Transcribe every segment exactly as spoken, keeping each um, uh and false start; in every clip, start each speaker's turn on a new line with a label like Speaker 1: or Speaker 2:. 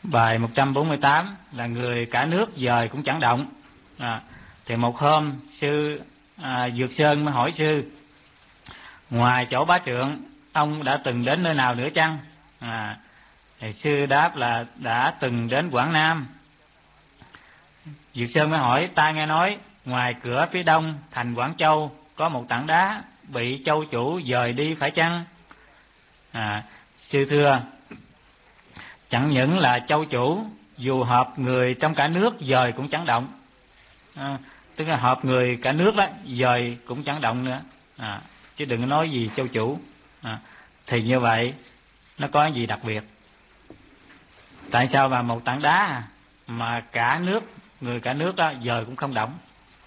Speaker 1: Bài một trăm bốn mươi tám là người cả nước dời cũng chẳng động. À, thì một hôm sư à, Dược Sơn mới hỏi sư: ngoài chỗ Bá Trượng, ông đã từng đến nơi nào nữa chăng? À, thì sư đáp là đã từng đến Quảng Nam. Dược Sơn mới hỏi: ta nghe nói ngoài cửa phía đông thành Quảng Châu có một tảng đá bị châu chủ dời đi phải chăng? À, sư thưa: chẳng những là châu chủ, dù họp người trong cả nước dời cũng chẳng động. À, tức là họp người cả nước đó dời cũng chẳng động nữa. À, chứ đừng nói gì châu chủ. À, thì như vậy nó có gì đặc biệt? Tại sao mà một tảng đá mà cả nước, người cả nước đó dời cũng không động?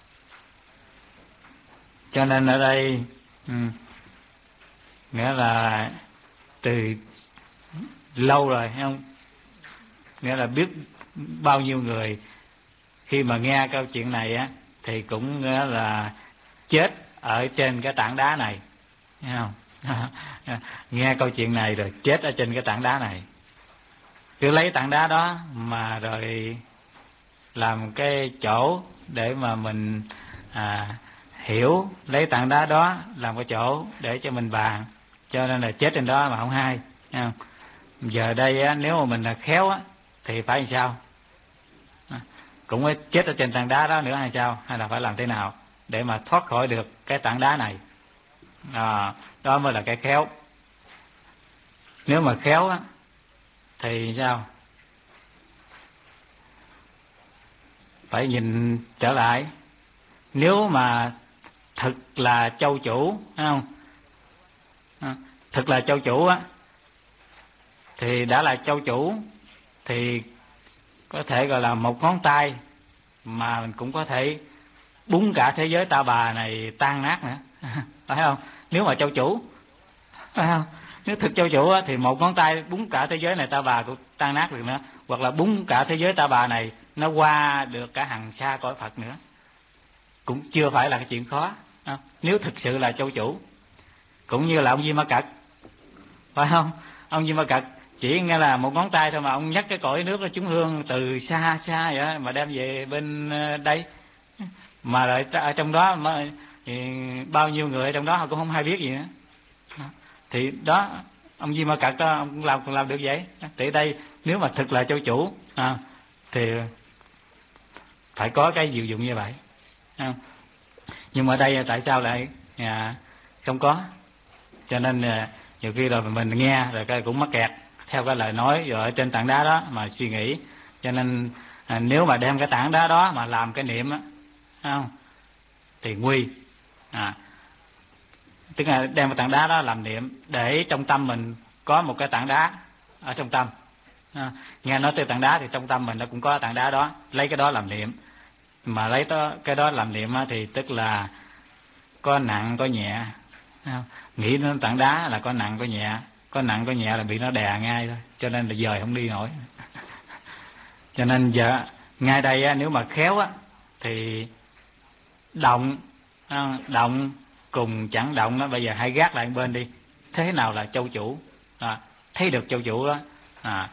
Speaker 1: Cho nên ở đây ừ, nghĩa là từ lâu rồi, thấy không? Nghĩa là biết bao nhiêu người khi mà nghe câu chuyện này á thì cũng nghĩa là chết ở trên cái tảng đá này, thấy không? Nghe câu chuyện này rồi chết ở trên cái tảng đá này. Cứ lấy tảng đá đó mà rồi làm cái chỗ để mà mình à, hiểu, lấy tảng đá đó làm cái chỗ để cho mình bàn, cho nên là chết trên đó mà không hay, thấy không? Giờ đây á, nếu mà mình là khéo á thì phải làm sao? À, cũng phải chết ở trên tảng đá đó nữa hay sao? Hay là phải làm thế nào để mà thoát khỏi được cái tảng đá này? À, đó mới là cái khéo. Nếu mà khéo á thì sao? Phải nhìn trở lại. Nếu mà thực là châu chủ, thấy không? À, thực là châu chủ á thì đã là châu chủ thì có thể gọi là một ngón tay mà mình cũng có thể búng cả thế giới ta bà này tan nát nữa. Phải không? Nếu mà châu chủ, phải không? Nếu thực châu chủ á, thì một ngón tay búng cả thế giới này ta bà cũng tan nát được nữa, hoặc là búng cả thế giới ta bà này nó qua được cả hằng xa cõi Phật nữa, cũng chưa phải là cái chuyện khó. Không? Nếu thực sự là châu chủ. Cũng như là ông Di Ma Cật, phải không? Ông Di Ma Cật chỉ nghe là một ngón tay thôi mà ông nhắc cái cõi nước nó trúng hương từ xa xa vậy đó, mà đem về bên đây, mà lại ở trong đó mà thì bao nhiêu người ở trong đó họ cũng không hay biết gì nữa. Thì đó, ông Di Ma Cật đó ông cũng làm cũng làm được vậy. Thì đây nếu mà thực là châu chủ à, thì phải có cái diệu dụng như vậy. À, nhưng mà ở đây tại sao lại à, không có? Cho nên à, nhiều khi là mình nghe rồi cái cũng mắc kẹt theo cái lời nói rồi ở trên tảng đá đó mà suy nghĩ. Cho nên à, nếu mà đem cái tảng đá đó mà làm cái niệm á, không, thì nguy. À, tức là đem cái tảng đá đó làm niệm để trong tâm mình có một cái tảng đá ở trong tâm. À, nghe nói tới tảng đá thì trong tâm mình nó cũng có tảng đá đó, lấy cái đó làm niệm. Mà lấy đó, cái đó làm niệm thì tức là có nặng có nhẹ. À, nghĩ đến tảng đá là có nặng có nhẹ, có nặng có nhẹ là bị nó đè ngay thôi, cho nên là dời không đi nổi. Cho nên giờ ngay đây á, nếu mà khéo á thì động à, động cùng chẳng động đó, bây giờ hãy gác lại một bên đi. Thế nào là châu chủ? À, thấy được châu chủ đó à,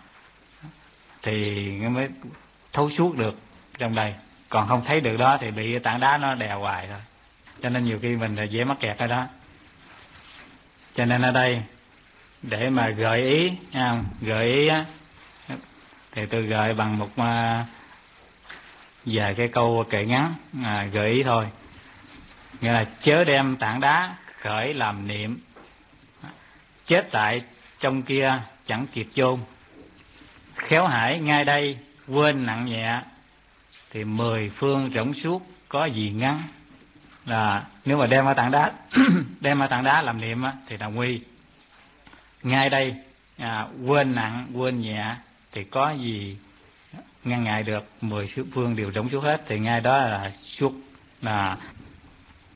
Speaker 1: thì mới thấu suốt được trong đây. Còn không thấy được đó thì bị tảng đá nó đè hoài thôi. Cho nên nhiều khi mình là dễ mắc kẹt ở đó. Cho nên ở đây để mà gợi ý à, gợi ý á, thì tôi gợi bằng một uh, vài cái câu kệ ngắn à, gợi ý thôi. Nghĩa là chớ đem tảng đá khởi làm niệm, chết tại trong kia chẳng kịp chôn. Khéo hải ngay đây quên nặng nhẹ, thì mười phương rỗng suốt có gì ngắn. Là nếu mà đem ở tảng đá đem ở tảng đá làm niệm á, thì là nguy. Ngay đây à, quên nặng quên nhẹ thì có gì ngăn ngại được, mười phương đều rỗng suốt hết, thì ngay đó là suốt, là